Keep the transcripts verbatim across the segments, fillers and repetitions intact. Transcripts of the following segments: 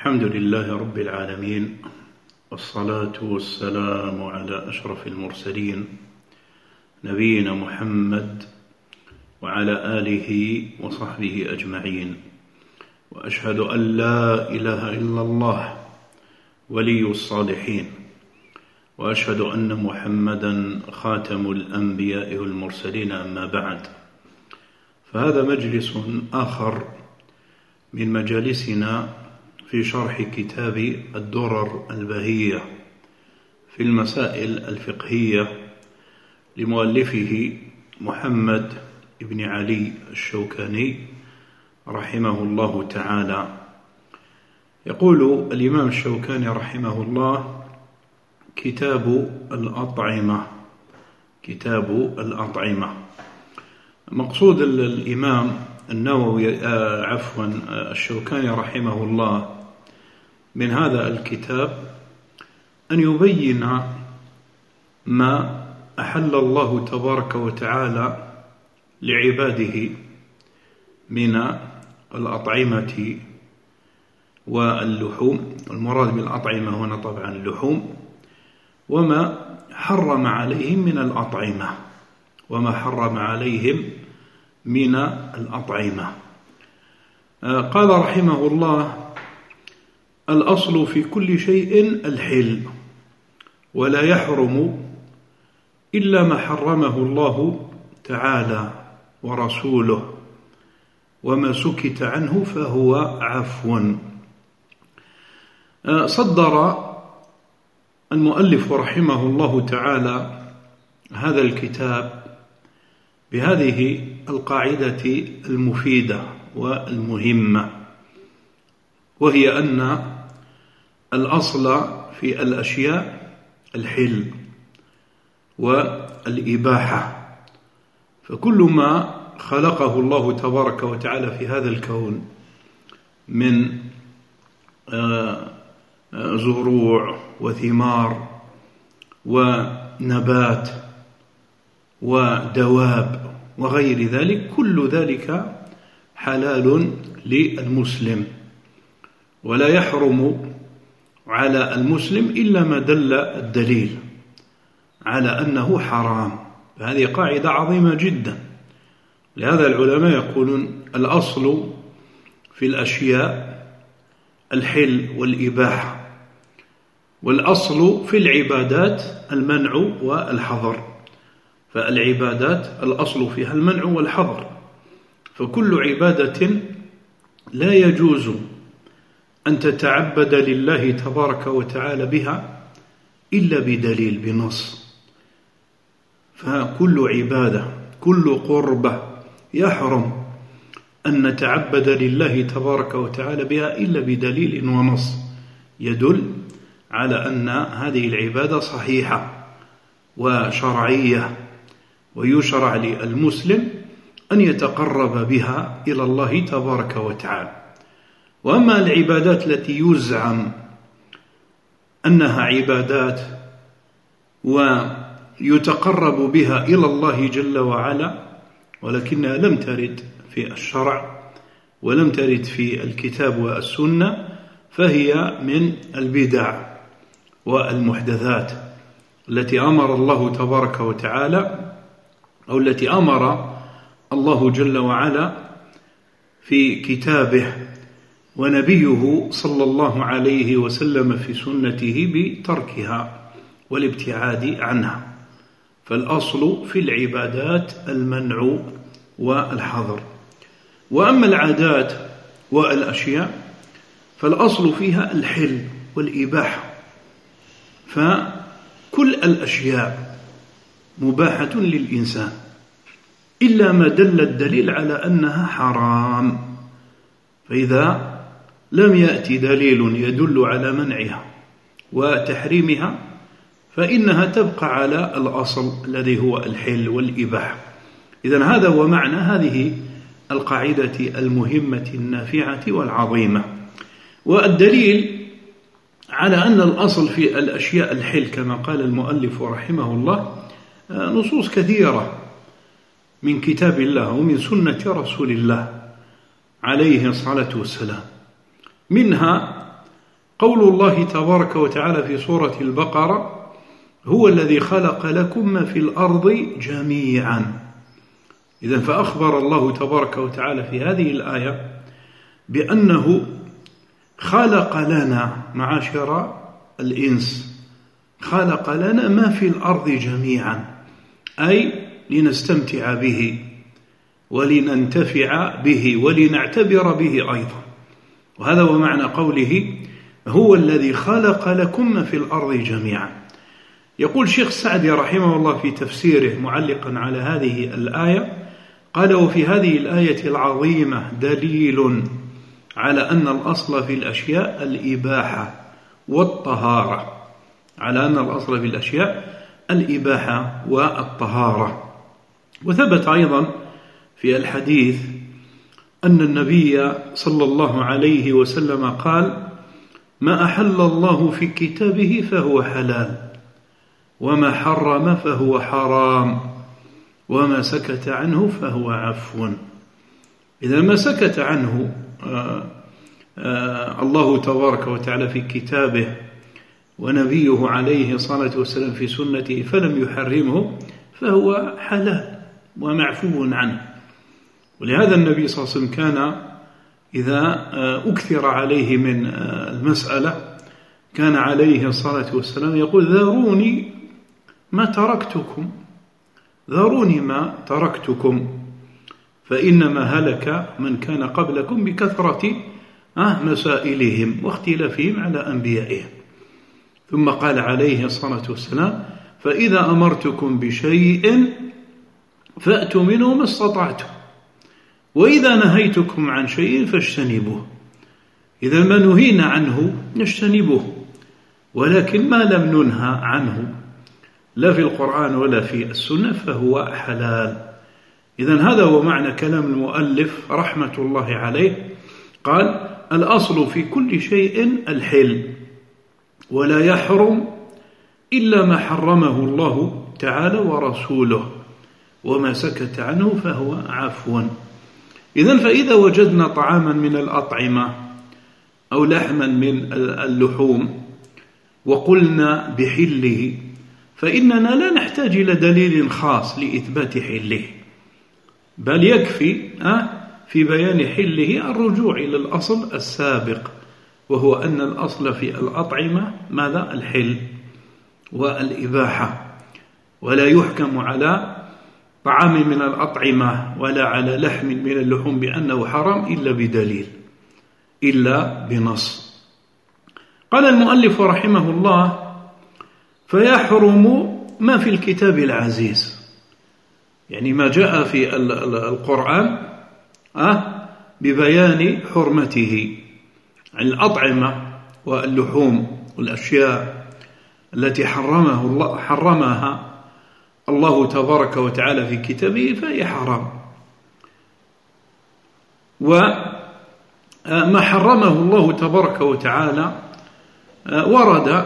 الحمد لله رب العالمين، والصلاة والسلام على أشرف المرسلين نبينا محمد وعلى آله وصحبه أجمعين. وأشهد أن لا إله إلا الله ولي الصالحين، وأشهد أن محمدا خاتم الأنبياء والمرسلين. أما بعد، فهذا مجلس آخر من مجالسنا في شرح كتاب الدرر البهية في المسائل الفقهية لمؤلفه محمد بن علي الشوكاني رحمه الله تعالى. يقول الإمام الشوكاني رحمه الله: كتاب الأطعمة. كتاب الأطعمة مقصود الإمام النووي آه عفوا آه الشوكاني رحمه الله من هذا الكتاب أن يبين ما أحل الله تبارك وتعالى لعباده من الأطعمة واللحوم. المراد بالأطعمة هنا طبعا اللحوم، وما حرم عليهم من الأطعمة وما حرم عليهم من الأطعمة. قال رحمه الله: الأصل في كل شيء الحل، ولا يحرم إلا ما حرمه الله تعالى ورسوله، وما سكت عنه فهو عفو. صدر المؤلف رحمه الله تعالى هذا الكتاب بهذه القاعدة المفيدة والمهمة، وهي أن الأصل في الأشياء الحل والإباحة. فكل ما خلقه الله تبارك وتعالى في هذا الكون من زروع وثمار ونبات ودواب وغير ذلك، كل ذلك حلال للمسلم، ولا يحرم على المسلم إلا ما دل الدليل على أنه حرام. هذه قاعدة عظيمة جدا. لهذا العلماء يقولون: الأصل في الأشياء الحل والإباحة، والأصل في العبادات المنع والحظر. فالعبادات الأصل فيها المنع والحظر، فكل عبادة لا يجوز أن تتعبد لله تبارك وتعالى بها إلا بدليل، بنص. فكل عبادة، كل قربة يحرم أن نتعبد لله تبارك وتعالى بها إلا بدليل ونص يدل على أن هذه العبادة صحيحة وشرعية، ويشرع للمسلم أن يتقرب بها إلى الله تبارك وتعالى. وأما العبادات التي يزعم أنها عبادات ويتقرب بها إلى الله جل وعلا، ولكنها لم ترد في الشرع ولم ترد في الكتاب والسنة، فهي من البدع والمحدثات التي أمر الله تبارك وتعالى أو التي أمر الله جل وعلا في كتابه ونبيه صلى الله عليه وسلم في سنته بتركها والابتعاد عنها. فالأصل في العبادات المنع والحظر. وأما العادات والأشياء فالأصل فيها الحل والإباحة. فكل الأشياء مباحة للإنسان إلا ما دل الدليل على أنها حرام. فإذا لم يأتي دليل يدل على منعها وتحريمها فإنها تبقى على الأصل الذي هو الحل والإباحة. إذن هذا هو معنى هذه القاعدة المهمة النافعة والعظيمة. والدليل على أن الأصل في الأشياء الحل كما قال المؤلف رحمه الله نصوص كثيرة من كتاب الله ومن سنة رسول الله عليه الصلاة والسلام، منها قول الله تبارك وتعالى في سورة البقرة: هو الذي خلق لكم ما في الأرض جميعا. إذن فأخبر الله تبارك وتعالى في هذه الآية بأنه خلق لنا معاشر الإنس، خلق لنا ما في الأرض جميعا، أي لنستمتع به ولننتفع به ولنعتبر به أيضا. وهذا هو معنى قوله: هو الذي خلق لكم ما في الأرض جميعا. يقول شيخ سعدي رحمه الله في تفسيره معلقا على هذه الآية، قال: وفي هذه الآية العظيمة دليل على أن الأصل في الأشياء الإباحة والطهارة، على أن الأصل في الأشياء الإباحة والطهارة. وثبت أيضا في الحديث أن النبي صلى الله عليه وسلم قال: ما أحل الله في كتابه فهو حلال، وما حرم فهو حرام، وما سكت عنه فهو عفو. إذا ما سكت عنه آآ آآ الله تبارك وتعالى في كتابه ونبيه عليه الصلاة والسلام في سنته فلم يحرمه فهو حلال ومعفو عنه. ولهذا النبي صلى الله عليه وسلم كان إذا أكثر عليه من المسألة كان عليه الصلاة والسلام يقول: ذروني ما تركتكم، ذروني ما تركتكم، فإنما هلك من كان قبلكم بكثرة مسائلهم واختلافهم على أنبيائهم. ثم قال عليه الصلاة والسلام: فإذا أمرتكم بشيء فأتوا منه ما استطعتم، وإذا نهيتكم عن شيء فاجتنبوه. إذا ما نهينا عنه نجتنبه، ولكن ما لم ننهى عنه لا في القرآن ولا في السنة فهو حلال. إذن هذا هو معنى كلام المؤلف رحمة الله عليه، قال: الأصل في كل شيء الحل، ولا يحرم إلا ما حرمه الله تعالى ورسوله، وما سكت عنه فهو عفو. إذن فإذا وجدنا طعاما من الأطعمة أو لحما من اللحوم وقلنا بحله، فإننا لا نحتاج إلى دليل خاص لإثبات حله، بل يكفي في بيان حله الرجوع إلى الأصل السابق، وهو أن الأصل في الأطعمة ماذا؟ الحل والإباحة. ولا يحكم على طعام من الأطعمة ولا على لحم من اللحوم بأنه حرام إلا بدليل، إلا بنص. قال المؤلف رحمه الله: فيحرم ما في الكتاب العزيز، يعني ما جاء في القرآن ببيان حرمته عن الأطعمة واللحوم والأشياء التي حرمه الله حرمها الله تبارك وتعالى في كتابه فهي حرام. وما حرمه الله تبارك وتعالى ورد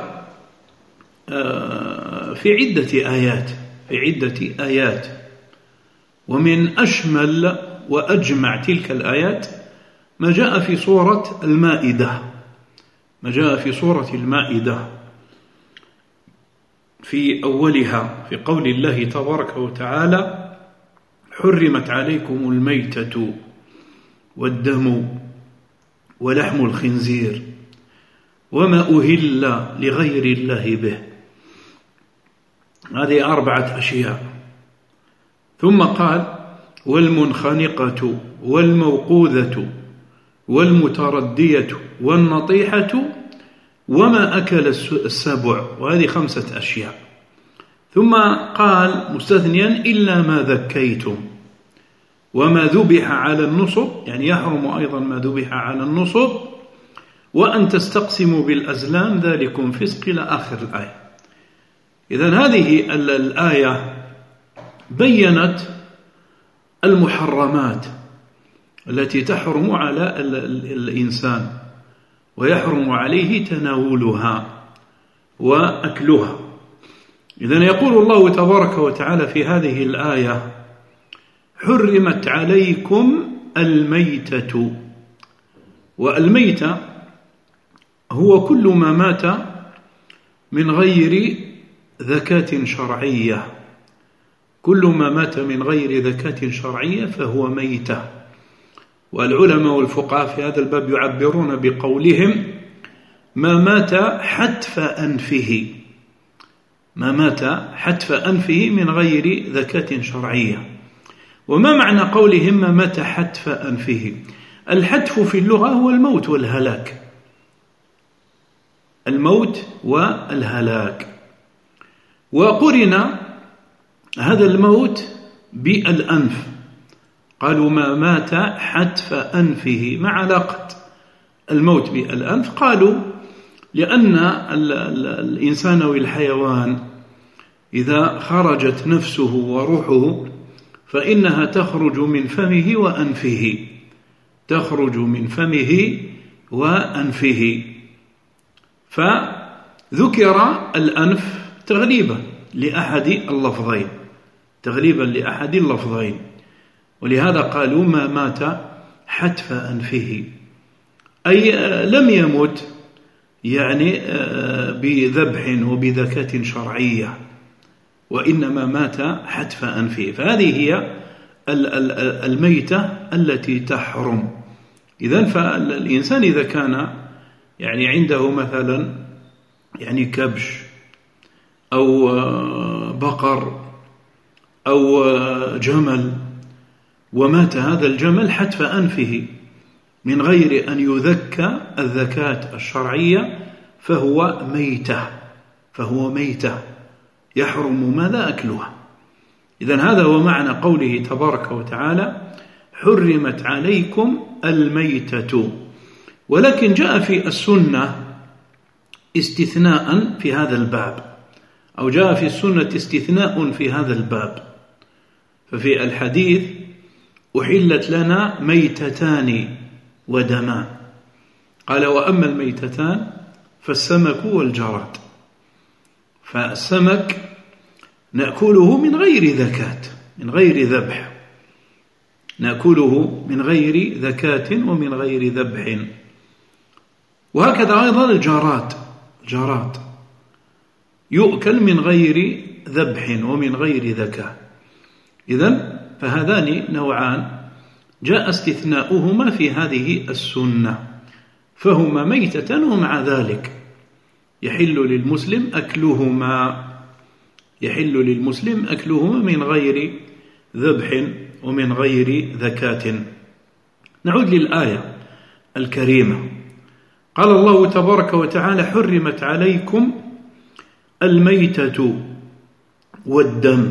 في عدة آيات في عدة آيات ومن أشمل وأجمع تلك الآيات ما جاء في سورة المائدة ما جاء في سورة المائدة في أولها في قول الله تبارك وتعالى: حرمت عليكم الميتة والدم ولحم الخنزير وما أهل لغير الله به. هذه أربعة أشياء. ثم قال: والمنخنقة والموقوذة والمتردية والنطيحة وما أكل السبع، وهذه خمسة أشياء. ثم قال مستثنيا: إلا ما ذكيتم وما ذبح على النصب، يعني يحرم أيضا ما ذبح على النصب، وأن تستقسموا بالأزلام ذلكم فسق، إلى آخر الآية. إذن هذه الآية بيّنت المحرمات التي تحرم على الإنسان ويحرم عليه تناولها وأكلها. إذن يقول الله تبارك وتعالى في هذه الآية: حرمت عليكم الميتة. والميتة هو كل ما مات من غير ذكاة شرعية، كل ما مات من غير ذكاة شرعية فهو ميتة. والعلماء والفقهاء في هذا الباب يعبرون بقولهم ما مات حتف أنفه، ما مات حتف أنفه من غير ذكاة شرعية. وما معنى قولهم ما مات حتف أنفه؟ الحتف في اللغة هو الموت والهلاك، الموت والهلاك. وقرن هذا الموت بالأنف، قالوا ما مات حتف أنفه. ما علاقة الموت بالأنف؟ قالوا لأن الإنسان والحيوان إذا خرجت نفسه وروحه فإنها تخرج من فمه وأنفه، تخرج من فمه وأنفه. فذكر الأنف تغليبا لأحد اللفظين، تغليبا لأحد اللفظين، ولهذا قالوا ما مات حتف أنفه، أي لم يمت يعني بذبح وبذكاة شرعية، وإنما مات حتف أنفه. فهذه هي الميتة التي تحرم. إذن فالإنسان إذا كان يعني عنده مثلا يعني كبش أو بقر أو جمل ومات هذا الجمل حتف أنفه من غير أن يذكى الذكاة الشرعية فهو ميتة، فهو ميتة يحرم ماذا أكلها. إذن هذا هو معنى قوله تبارك وتعالى حرمت عليكم الميتة. ولكن جاء في السنة استثناء في هذا الباب، أو جاء في السنة استثناء في هذا الباب. ففي الحديث أحلت لنا ميتتان ودمان، قال وأما الميتتان فالسمك والجراد. فالسمك نأكله من غير ذكاة، من غير ذبح، نأكله من غير ذكاة ومن غير ذبح. وهكذا أيضا الجراد، جراد يؤكل من غير ذبح ومن غير ذكاة. إذن فهذان نوعان جاء استثناؤهما في هذه السنة، فهما ميتة ومع ذلك يحل للمسلم أكلهما، يحل للمسلم أكلهما من غير ذبح ومن غير ذكاة. نعود للآية الكريمة. قال الله تبارك وتعالى حرمت عليكم الميتة والدم،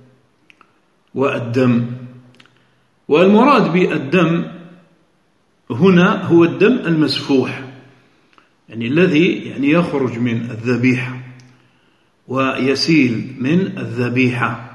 والدم، والمراد بالدم هنا هو الدم المسفوح، يعني الذي يعني يخرج من الذبيحة ويسيل من الذبيحة،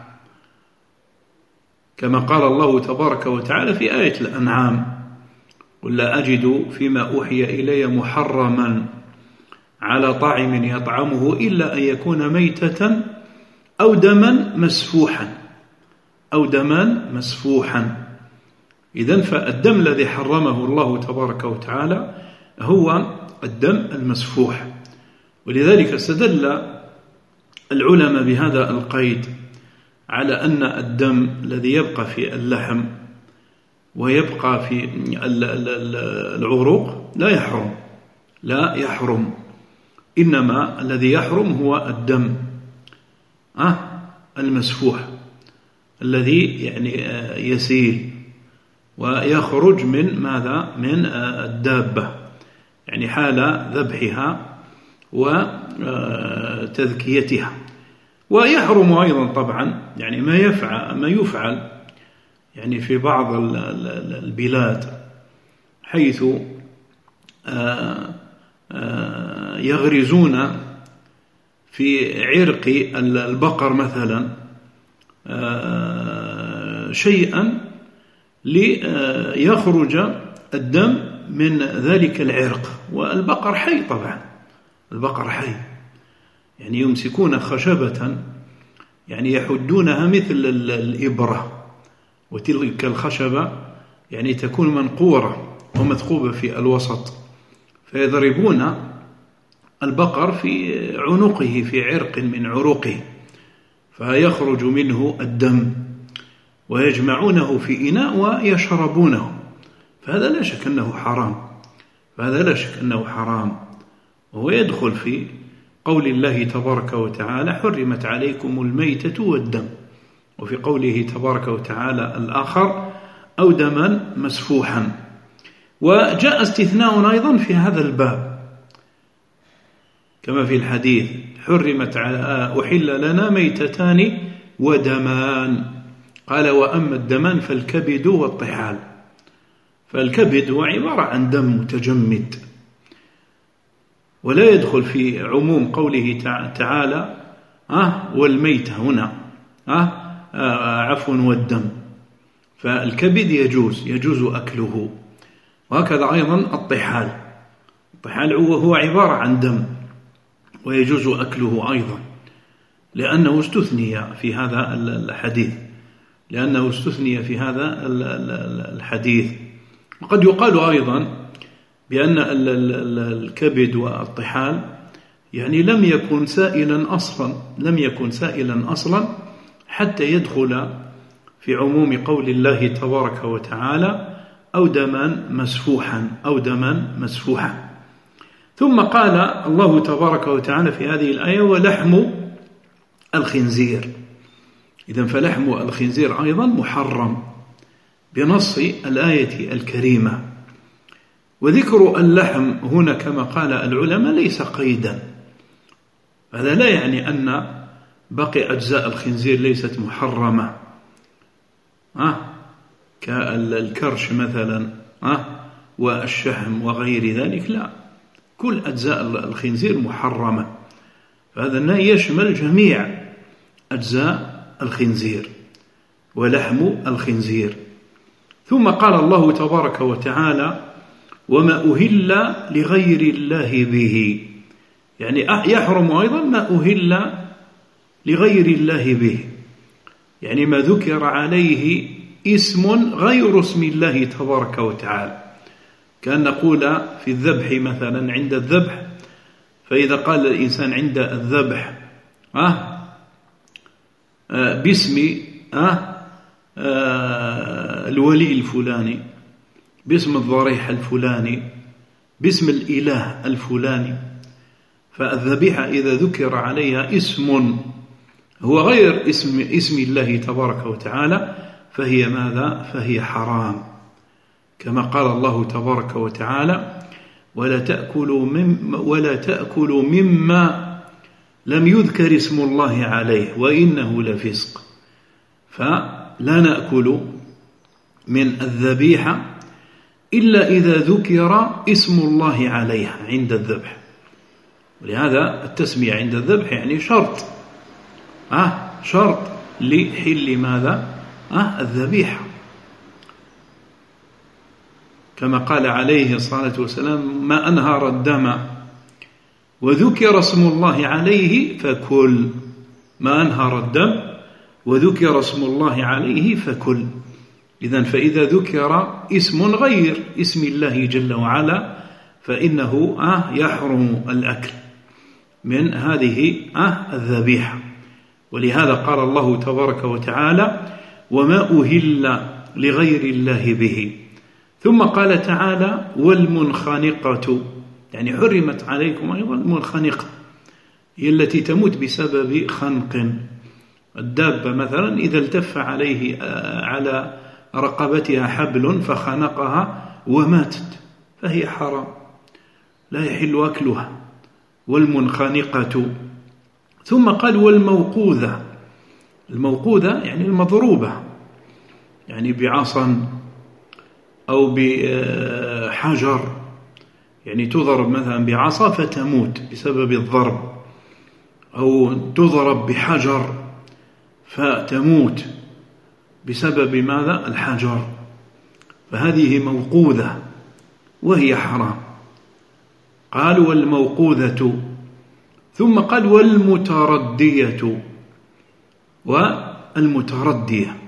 كما قال الله تبارك وتعالى في آية الأنعام قل لا أجد فيما أوحي إلي محرما على طاعم يطعمه إلا أن يكون ميتة أو دما مسفوحا، أو دما مسفوحا. إذن فالدم الذي حرمه الله تبارك وتعالى هو الدم المسفوح. ولذلك استدل العلماء بهذا القيد على أن الدم الذي يبقى في اللحم ويبقى في العروق لا يحرم، لا يحرم، إنما الذي يحرم هو الدم آه المسفوح الذي يعني يسيل ويخرج من ماذا؟ من الدابة، يعني حال ذبحها وتذكيتها. ويحرم أيضا طبعا يعني ما يفعل ما يفعل يعني في بعض البلاد حيث يغرزون في عرق البقر مثلا شيئا ليخرج الدم من ذلك العرق، والبقر حي طبعا، البقر حي، يعني يمسكون خشبة يعني يحدونها مثل الإبرة، وتلك الخشبة يعني تكون منقورة ومثقوبة في الوسط، فيضربون البقر في عنقه، في عرق من عروقه، فيخرج منه الدم ويجمعونه في إناء ويشربونه، فهذا لا شك أنه حرام، فهذا لا شك أنه حرام، وهو يدخل في قول الله تبارك وتعالى حرمت عليكم الميتة والدم، وفي قوله تبارك وتعالى الآخر أو دما مسفوحا. وجاء استثناء أيضا في هذا الباب كما في الحديث حرمت على أحل لنا ميتتان ودمان، قال وأما الدمان فالكبد والطحال، فالكبد هو عبارة عن دم متجمد، ولا يدخل في عموم قوله تعالى آه والميتة هنا آه آه عفوا والدم، فالكبد يجوز يجوز أكله، وهكذا أيضا الطحال، الطحال هو عبارة عن دم ويجوز أكله أيضا، لأنه استثني في هذا الحديث لأنه استثني في هذا الحديث. وقد يقال أيضا بأن الكبد والطحال يعني لم يكن سائلا أصلا لم يكن سائلا أصلا حتى يدخل في عموم قول الله تبارك وتعالى أو دما مسفوحا أو دما مسفوحا. ثم قال الله تبارك وتعالى في هذه الآية ولحم الخنزير، إذن فلحم الخنزير أيضا محرم بنص الآية الكريمة. وذكر اللحم هنا كما قال العلماء ليس قيدا، هذا لا يعني أن باقي أجزاء الخنزير ليست محرمة آه كالكرش مثلا آه والشحم وغير ذلك، لا، كل أجزاء الخنزير محرمة، فهذا النهي يشمل جميع أجزاء الخنزير ولحم الخنزير. ثم قال الله تبارك وتعالى وما أهل لغير الله به، يعني يحرم أيضا ما أهل لغير الله به، يعني ما ذكر عليه اسم غير اسم الله تبارك وتعالى، كأن نقول في الذبح مثلا عند الذبح، فإذا قال الإنسان عند الذبح آه آه باسم آه آه الولي الفلاني، باسم الضريح الفلاني، باسم الإله الفلاني، فالذبيحة إذا ذكر عليها اسم هو غير اسم اسم الله تبارك وتعالى فهي ماذا؟ فهي حرام، كما قال الله تبارك وتعالى ولا تأكلوا مم ولا تأكلوا مما لم يذكر اسم الله عليه وإنه لفسق، فلا نأكل من الذبيحة إلا إذا ذكر اسم الله عليها عند الذبح، ولهذا التسمية عند الذبح يعني شرط آه شرط لحل ماذا؟ آه الذبيحة، كما قال عليه الصلاة والسلام ما أنهر الدم وذكر اسم الله عليه فكل، ما أنهر الدم وذكر اسم الله عليه فكل. إذن فإذا ذكر اسم غير اسم الله جل وعلا فإنه آه يحرم الأكل من هذه آه الذبيحة، ولهذا قال الله تبارك وتعالى وما أهل لغير الله به. ثم قال تعالى والمنخنقة، يعني حرمت عليكم أيضا المنخنقة، هي التي تموت بسبب خنق، الدابة مثلا إذا التف عليه على رقبتها حبل فخنقها وماتت فهي حرام لا يحل أكلها، والمنخنقة. ثم قال والموقوذة، الموقوذة يعني المضروبة، يعني بعصا أو بحجر، يعني تضرب مثلا بعصا فتموت بسبب الضرب، أو تضرب بحجر فتموت بسبب ماذا؟ الحجر، فهذه موقوذة وهي حرام. قال والموقوذة، ثم قال والمتردية، والمتردية.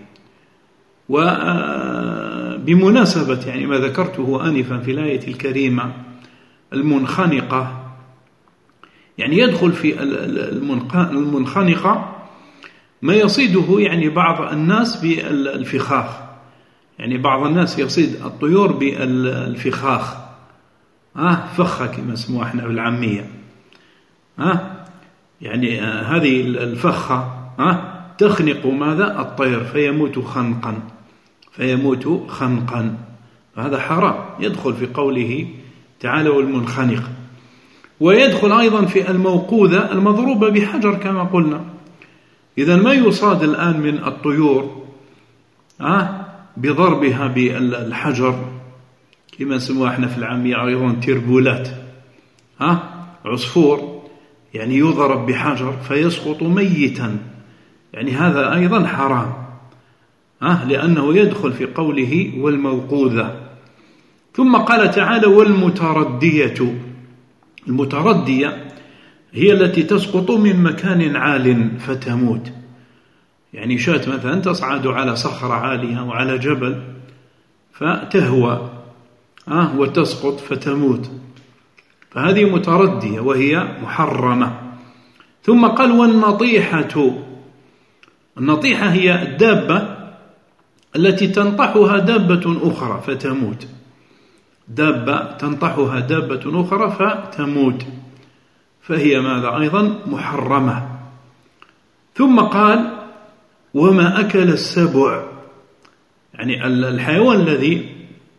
وبمناسبة يعني ما ذكرته آنفا في الآية الكريمة المنخنقة، يعني يدخل في المنخنقة ما يصيده يعني بعض الناس بالفخاخ، يعني بعض الناس يصيد الطيور بالفخاخ، آه فخة كما اسمها احنا بالعامية، آه يعني آه هذه الفخة آه تخنق ماذا؟ الطير فيموت خنقا، فيموت خنقا، فهذا حرام، يدخل في قوله تعالى والمنخنق. ويدخل أيضا في الموقوذة المضروبة بحجر كما قلنا. إذا ما يصاد الآن من الطيور آه بضربها بالحجر كما نسموها احنا في العامية أيضا تربولات، آه عصفور يعني يضرب بحجر فيسقط ميتا، يعني هذا أيضا حرام، آه لأنه يدخل في قوله والموقوذة. ثم قال تعالى والمتردية. المتردية هي التي تسقط من مكان عال فتموت، يعني شاة مثلا تصعد على صخرة عالية وعلى جبل فتهوى آه وتسقط فتموت، فهذه متردية وهي محرمة. ثم قال والنطيحة. النطيحة هي الدابة التي تنطحها دابة أخرى فتموت، دابة تنطحها دابة أخرى فتموت، فهي ماذا أيضا محرمة. ثم قال وما أكل السبع، يعني الحيوان الذي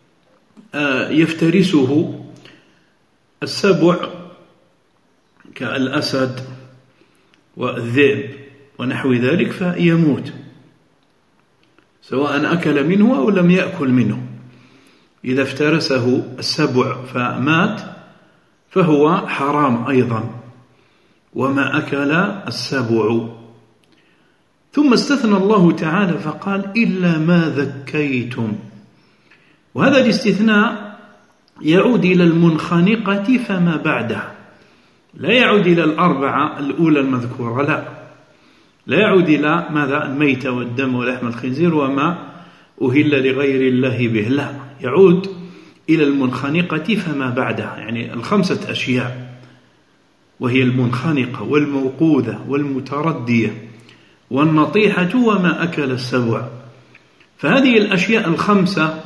يفترسه السبع كالأسد والذئب ونحو ذلك فيموت سواء أكل منه أو لم يأكل منه. إذا افترسه السبع فمات فهو حرام أيضا، وما أكل السبع. ثم استثنى الله تعالى فقال إلا ما ذكيتم، وهذا الاستثناء يعود إلى المنخنقة فما بعدها، لا يعود إلى الأربعة الأولى المذكورة، لا لا يعود إلى ماذا؟ الميتة والدم ولحم الخنزير وما أهل لغير الله به، لا يعود إلى المنخنقة فما بعدها، يعني الخمسة أشياء، وهي المنخنقة والموقوذة والمتردية والنطيحة وما أكل السبع. فهذه الأشياء الخمسة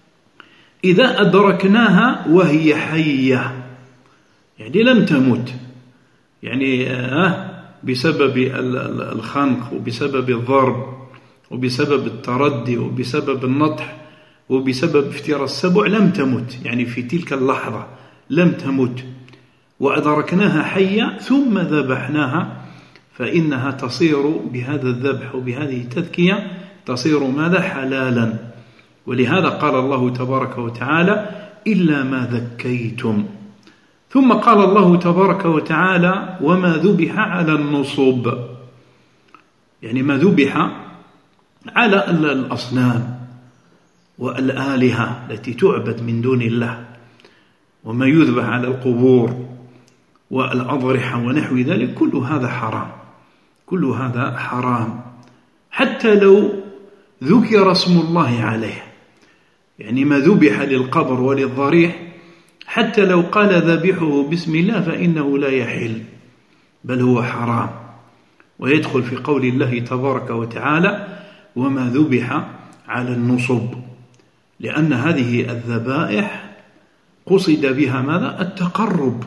إذا أدركناها وهي حية، يعني لم تمت، يعني آه بسبب الخنق وبسبب الضرب وبسبب التردي وبسبب النطح وبسبب افتراس السبع لم تمت، يعني في تلك اللحظة لم تمت، وأدركناها حية ثم ذبحناها، فإنها تصير بهذا الذبح وبهذه التذكية تصير ماذا؟ حلالا. ولهذا قال الله تبارك وتعالى إلا ما ذكيتم. ثم قال الله تبارك وتعالى وما ذبح على النصب، يعني ما ذبح على الأصنام والآلهة التي تعبد من دون الله، وما يذبح على القبور والأضرحة ونحو ذلك، كل هذا حرام، كل هذا حرام، حتى لو ذكر اسم الله عليه، يعني ما ذبح للقبر وللضريح حتى لو قال ذبحه بسم الله فإنه لا يحل، بل هو حرام، ويدخل في قول الله تبارك وتعالى وما ذبح على النصب، لأن هذه الذبائح قصد بها ماذا؟ التقرب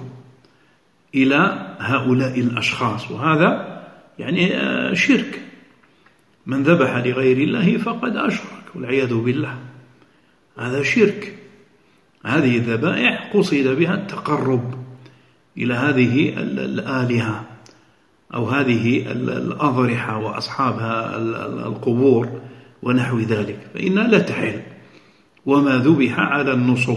إلى هؤلاء الأشخاص، وهذا يعني شرك، من ذبح لغير الله فقد أشرك والعياذ بالله، هذا شرك. هذه الذبائح قصد بها التقرب إلى هذه الآلهة أو هذه الأضرحة وأصحابها القبور ونحو ذلك، فإنها لا تحل. وما ذبح على النصب.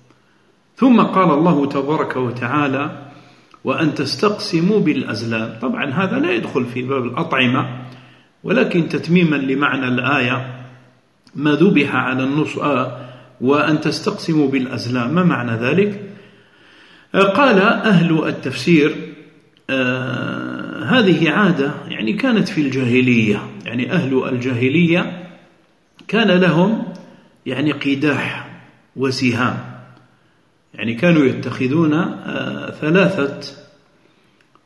ثم قال الله تبارك وتعالى وأن تستقسموا بالأزلام. طبعا هذا لا يدخل في باب الأطعمة، ولكن تتميما لمعنى الآية ما ذبح على النصب آه وأن تستقسموا بالأزلام، ما معنى ذلك؟ آه قال أهل التفسير آه هذه عادة يعني كانت في الجاهلية، يعني أهل الجاهلية كان لهم يعني قداح وسهام، يعني كانوا يتخذون آه ثلاثة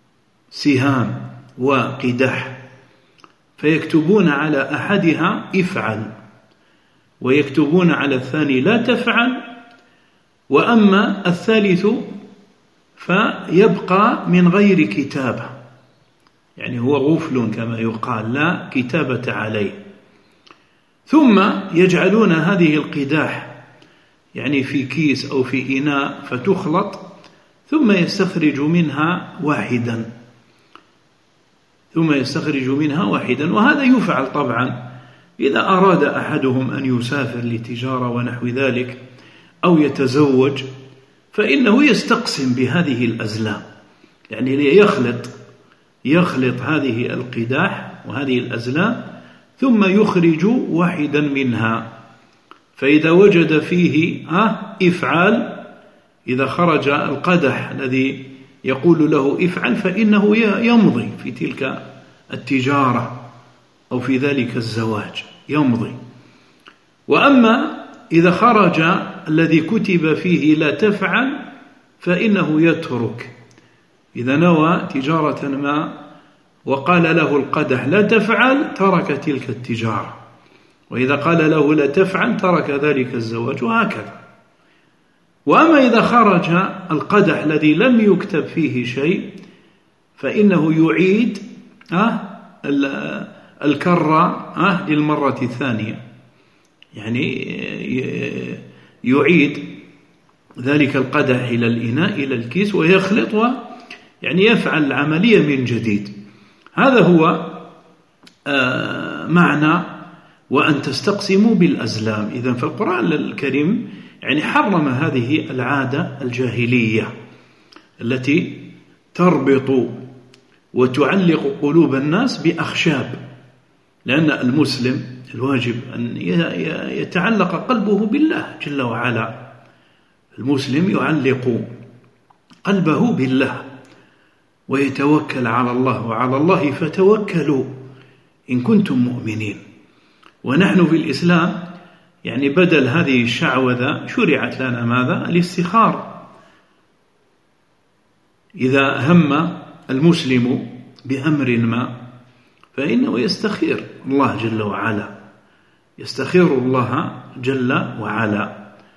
سهام وقدح، فيكتبون على أحدها افعل، ويكتبون على الثاني لا تفعل، وأما الثالث فيبقى من غير كتابة، يعني هو غفل كما يقال، لا كتابة عليه. ثم يجعلون هذه القداح يعني في كيس أو في إناء فتخلط، ثم يستخرج منها واحدا ثم يستخرج منها واحدا وهذا يفعل طبعا إذا أراد أحدهم أن يسافر لتجارة ونحو ذلك أو يتزوج، فإنه يستقسم بهذه الأزلام، يعني يخلط يخلط هذه القداح وهذه الأزلام ثم يخرج واحدا منها، فإذا وجد فيه آه إفعال، إذا خرج القدح الذي يقول له افعل فإنه يمضي في تلك التجارة أو في ذلك الزواج يمضي. وأما إذا خرج الذي كتب فيه لا تفعل فإنه يترك، إذا نوى تجارة ما وقال له القدح لا تفعل ترك تلك التجارة، وإذا قال له لا تفعل ترك ذلك الزواج، وهكذا. وأما إذا خرج القدح الذي لم يكتب فيه شيء فإنه يعيد الكرة للمرة الثانية، يعني يعيد ذلك القدح إلى الإناء إلى الكيس ويخلط ويعني يفعل العملية من جديد. هذا هو معنى وأن تستقسموا بالأزلام. إذن فالقرآن الكريم يعني حرم هذه العادة الجاهلية التي تربط وتعلق قلوب الناس بأخشاب، لأن المسلم الواجب أن يتعلق قلبه بالله جل وعلا. المسلم يعلق قلبه بالله ويتوكل على الله، وعلى الله فتوكلوا إن كنتم مؤمنين. ونحن في الإسلام يعني بدل هذه الشعوذة شرعت لنا ماذا؟ الاستخارة. إذا هم المسلم بأمر ما فإنه يستخير الله جل وعلا، يستخير الله جل وعلا.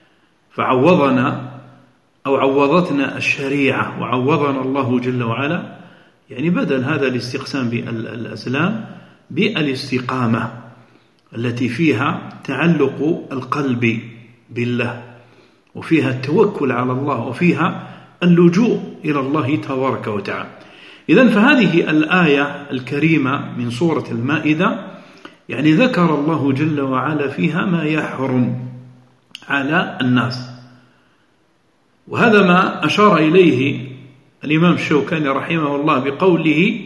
فعوضنا أو عوضتنا الشريعة وعوضنا الله جل وعلا يعني بدل هذا الاستقسام بالأزلام بالاستقامة التي فيها تعلق القلب بالله، وفيها التوكل على الله، وفيها اللجوء إلى الله تبارك وتعالى. إذن فهذه الآية الكريمة من سورة المائدة يعني ذكر الله جل وعلا فيها ما يحرم على الناس، وهذا ما أشار إليه الإمام الشوكاني رحمه الله بقوله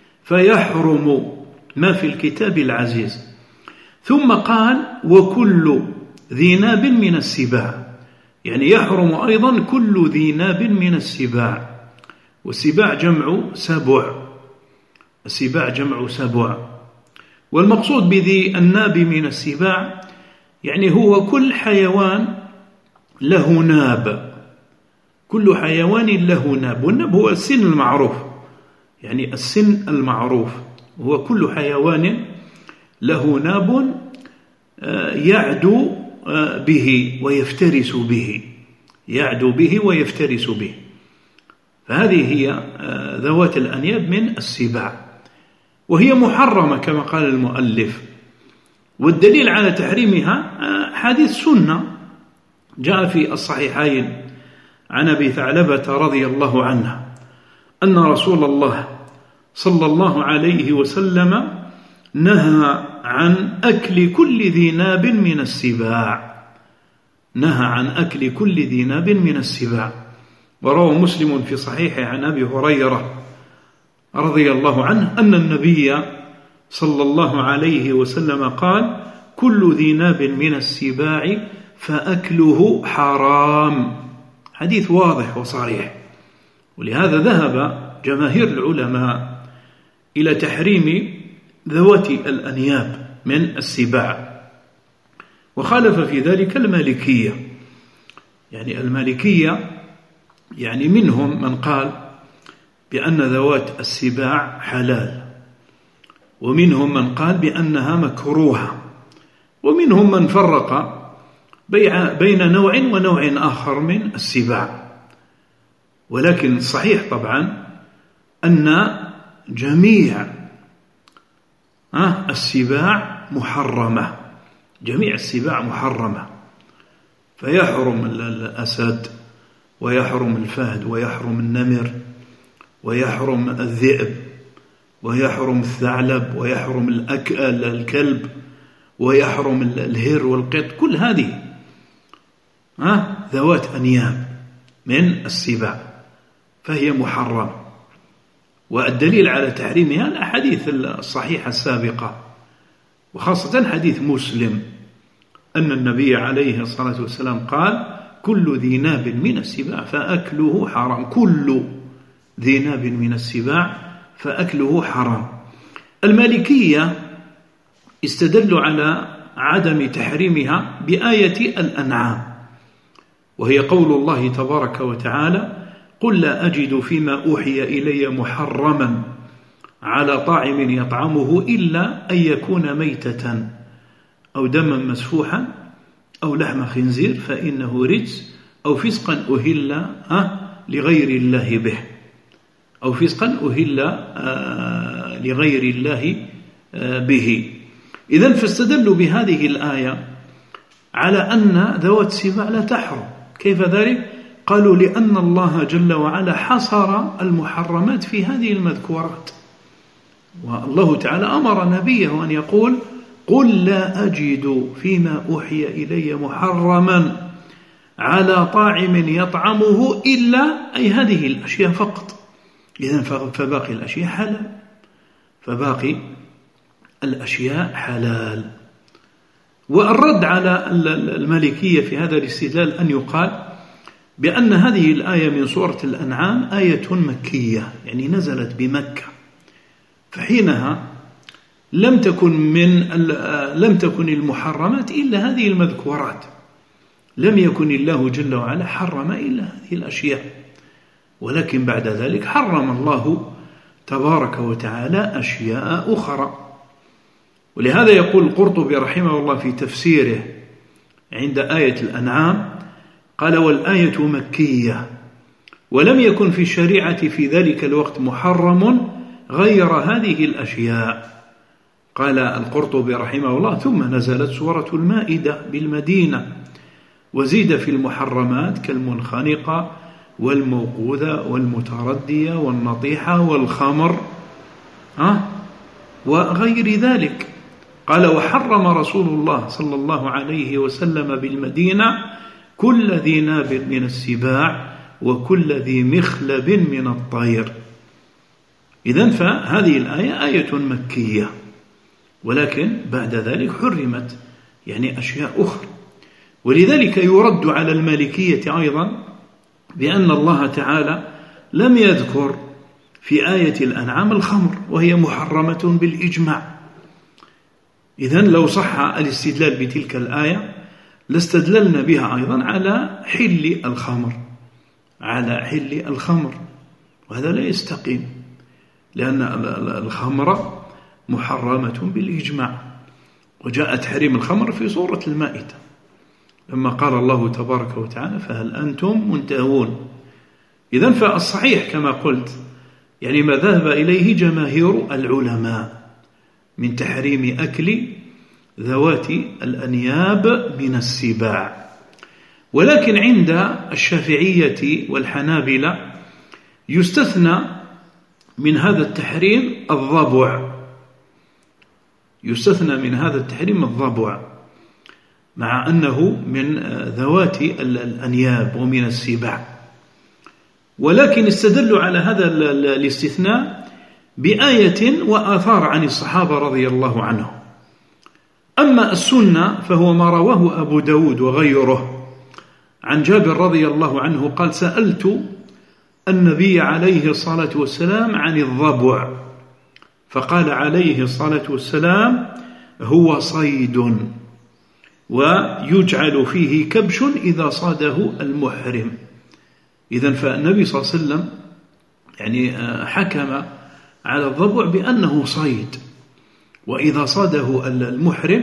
فيحرم ما في الكتاب العزيز، ثم قال وكل ذي ناب من السباع، يعني يحرم أيضا كل ذي ناب من السباع، والسباع جمع سبع، السباع جمع سبع. والمقصود بذي الناب من السباع يعني هو كل حيوان له ناب، كل حيوان له ناب، والناب هو السن المعروف، يعني السن المعروف هو كل حيوان له ناب يعدو به ويفترس به، يعدو به ويفترس به، فهذه هي ذوات الأنياب من السباع، وهي محرمة كما قال المؤلف. والدليل على تحريمها حديث سنة جاء في الصحيحين عن أبي ثعلبة رضي الله عنه أن رسول الله صلى الله عليه وسلم نهى عن أكل كل ذي ناب من السباع، نهى عن أكل كل ذي ناب من السباع. وروى مسلم في صحيحه عن أبي هريرة رضي الله عنه أن النبي صلى الله عليه وسلم قال كل ذي ناب من السباع فأكله حرام، حديث واضح وصريح. ولهذا ذهب جماهير العلماء إلى تحريم ذوات الأنياب من السباع، وخالف في ذلك المالكية، يعني المالكية يعني منهم من قال بأن ذوات السباع حلال، ومنهم من قال بأنها مكروهة، ومنهم من فرق بين نوع ونوع آخر من السباع. ولكن الصحيح طبعا أن جميع السباع محرمة، جميع السباع محرمة، فيحرم الأسد ويحرم الفهد ويحرم النمر ويحرم الذئب ويحرم الثعلب ويحرم الكلب ويحرم الهر والقط، كل هذه ذوات أنياب من السباع فهي محرمة. والدليل على تحريمها الأحاديث الصحيحة السابقة، وخاصة حديث مسلم أن النبي عليه الصلاة والسلام قال: كل ذي ناب من السباع فأكله حرام، كل ذي ناب من السباع فأكله حرام. المالكية استدلوا على عدم تحريمها بآية الأنعام، وهي قول الله تبارك وتعالى: قل لا أجد فيما أوحي إلي محرما على طاعم يطعمه إلا أن يكون ميتة أو دما مسفوحا أو لحم خنزير فإنه رجس أو فسقا أهل لغير الله به أو فسقا أهل لغير الله به. إذن فاستدلوا بهذه الآية على أن ذوات السباع لا تحرم. كيف ذلك؟ قالوا: لأن الله جل وعلا حصر المحرمات في هذه المذكورات، والله تعالى أمر نبيه أن يقول: قل لا أجد فيما أوحي إلي محرما على طاعم يطعمه إلا أي هذه الأشياء فقط. إذن فباقي الأشياء حلال، فباقي الأشياء حلال. والرد على المالكية في هذا الاستدلال أن يقال بأن هذه الآية من سورة الأنعام آية مكية، يعني نزلت بمكة، فحينها لم تكن من لم تكن المحرمات إلا هذه المذكورات، لم يكن الله جل وعلا حرم إلا هذه الأشياء، ولكن بعد ذلك حرم الله تبارك وتعالى أشياء أخرى. ولهذا يقول القرطبي رحمه الله في تفسيره عند آية الأنعام قال: والآية مكية ولم يكن في الشريعة في ذلك الوقت محرم غير هذه الأشياء. قال القرطبي رحمه الله: ثم نزلت سورة المائدة بالمدينة وزيد في المحرمات كالمنخنقة والموقوذة والمتردية والنطيحة والخمر وغير ذلك. قال: وحرم رسول الله صلى الله عليه وسلم بالمدينة كل ذي ناب من السباع وكل ذي مخلب من الطير. إذن فهذه الآية آية مكية، ولكن بعد ذلك حرمت يعني أشياء أخرى. ولذلك يرد على المالكية أيضا بأن الله تعالى لم يذكر في آية الأنعام الخمر وهي محرمة بالإجماع. إذن لو صح الاستدلال بتلك الآية لاستدللنا بها أيضا على حل الخمر، على حل الخمر، وهذا لا يستقيم، لأن الخمر محرمة بالإجماع، وجاء تحريم الخمر في سورة المائدة لما قال الله تبارك وتعالى: فهل أنتم منتهون. إذن فالصحيح كما قلت يعني ما ذهب إليه جماهير العلماء من تحريم أكل ذوات الأنياب من السباع. ولكن عند الشافعية والحنابلة يستثنى من هذا التحريم الضبع، يستثنى من هذا التحريم الضبع، مع أنه من ذوات الأنياب ومن السباع. ولكن استدلوا على هذا الاستثناء بآية وآثار عن الصحابة رضي الله عنهم. أما السنة فهو ما رواه أبو داود وغيره عن جابر رضي الله عنه قال: سألت النبي عليه الصلاة والسلام عن الضبع فقال عليه الصلاة والسلام: هو صيد ويجعل فيه كبش إذا صاده المحرم. إذن فالنبي صلى الله عليه وسلم يعني حكم على الضبع بأنه صيد، وإذا صاده المحرم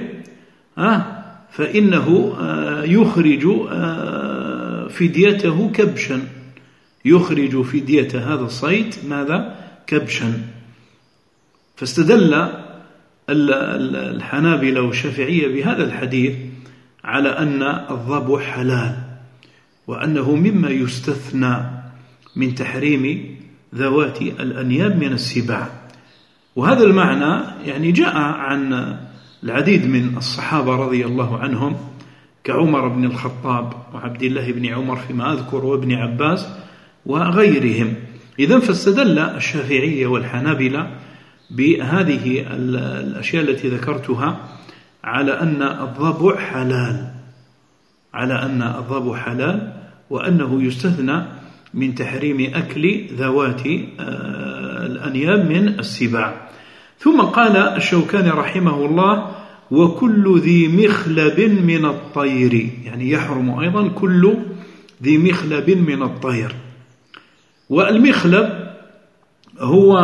فإنه يخرج فديته كبشا، يخرج فدية هذا الصيد ماذا؟ كبشا. فاستدل الحنابلة والشافعية بهذا الحديث على أن الضبع حلال، وأنه مما يستثنى من تحريم ذوات الأنياب من السباع. وهذا المعنى يعني جاء عن العديد من الصحابة رضي الله عنهم كعمر بن الخطاب وعبد الله بن عمر فيما أذكر وابن عباس وغيرهم. إذن فاستدل الشافعية والحنابلة بهذه الأشياء التي ذكرتها على أن الضبع حلال، على أن الضبع حلال، وأنه يستثنى من تحريم أكل ذوات الأنياب من السباع. ثم قال الشوكاني رحمه الله: وكل ذي مخلب من الطير، يعني يحرم أيضا كل ذي مخلب من الطير. والمخلب هو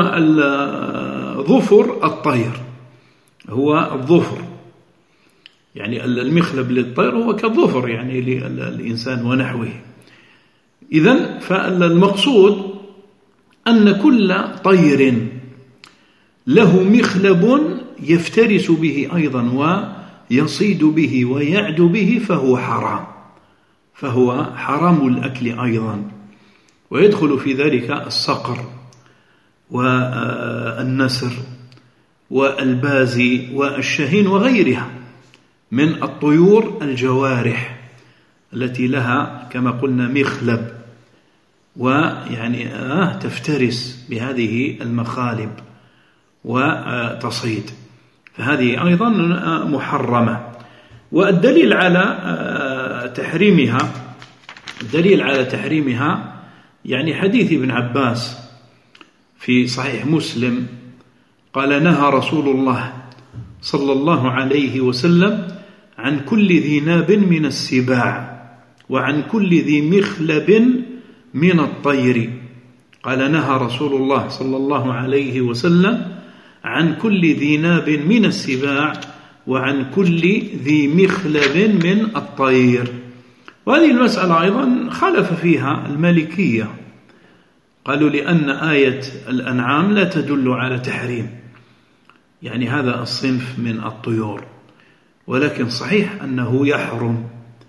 ظفر الطير، هو الظفر، يعني المخلب للطير هو كالظفر يعني للإنسان ونحوه. إذن فالمقصود أن كل طير له مخلب يفترس به أيضا ويصيد به ويعدو به فهو حرام، فهو حرام الأكل أيضا. ويدخل في ذلك الصقر والنسر والبازي والشهين وغيرها من الطيور الجوارح التي لها كما قلنا مخلب، ويعني آه تفترس بهذه المخالب وتصيد، فهذه أيضا محرمة. والدليل على تحريمها الدليل على تحريمها يعني حديث ابن عباس في صحيح مسلم قال: نهى رسول الله صلى الله عليه وسلم عن كل ذي ناب من السباع وعن كل ذي مخلب من الطير. قال: نهى رسول الله صلى الله عليه وسلم عن كل ذي ناب من السباع وعن كل ذي مخلب من الطير. وهذه المسألة أيضا خالف فيها المالكية، قالوا لأن آية الأنعام لا تدل على تحريم يعني هذا الصنف من الطيور، ولكن صحيح أنه يحرم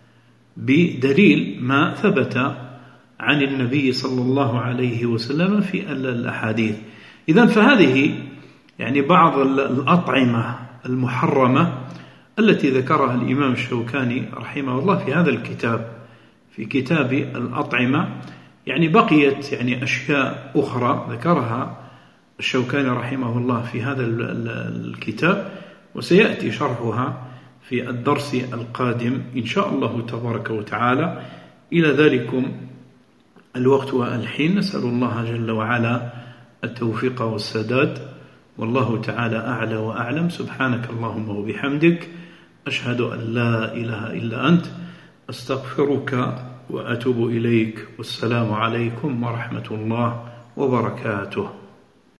بدليل ما ثبت عن النبي صلى الله عليه وسلم في الأحاديث. إذن فهذه يعني بعض الأطعمة المحرمة التي ذكرها الإمام الشوكاني رحمه الله في هذا الكتاب، في كتاب الأطعمة. يعني بقيت يعني أشياء أخرى ذكرها الشوكاني رحمه الله في هذا الكتاب، وسيأتي شرحها في الدرس القادم إن شاء الله تبارك وتعالى. إلى ذلكم الوقت والحين نسأل الله جل وعلا التوفيق والسداد، والله تعالى أعلى وأعلم. سبحانك اللهم وبحمدك، أشهد أن لا إله إلا أنت، أستغفرك وأتوب إليك، والسلام عليكم ورحمة الله وبركاته.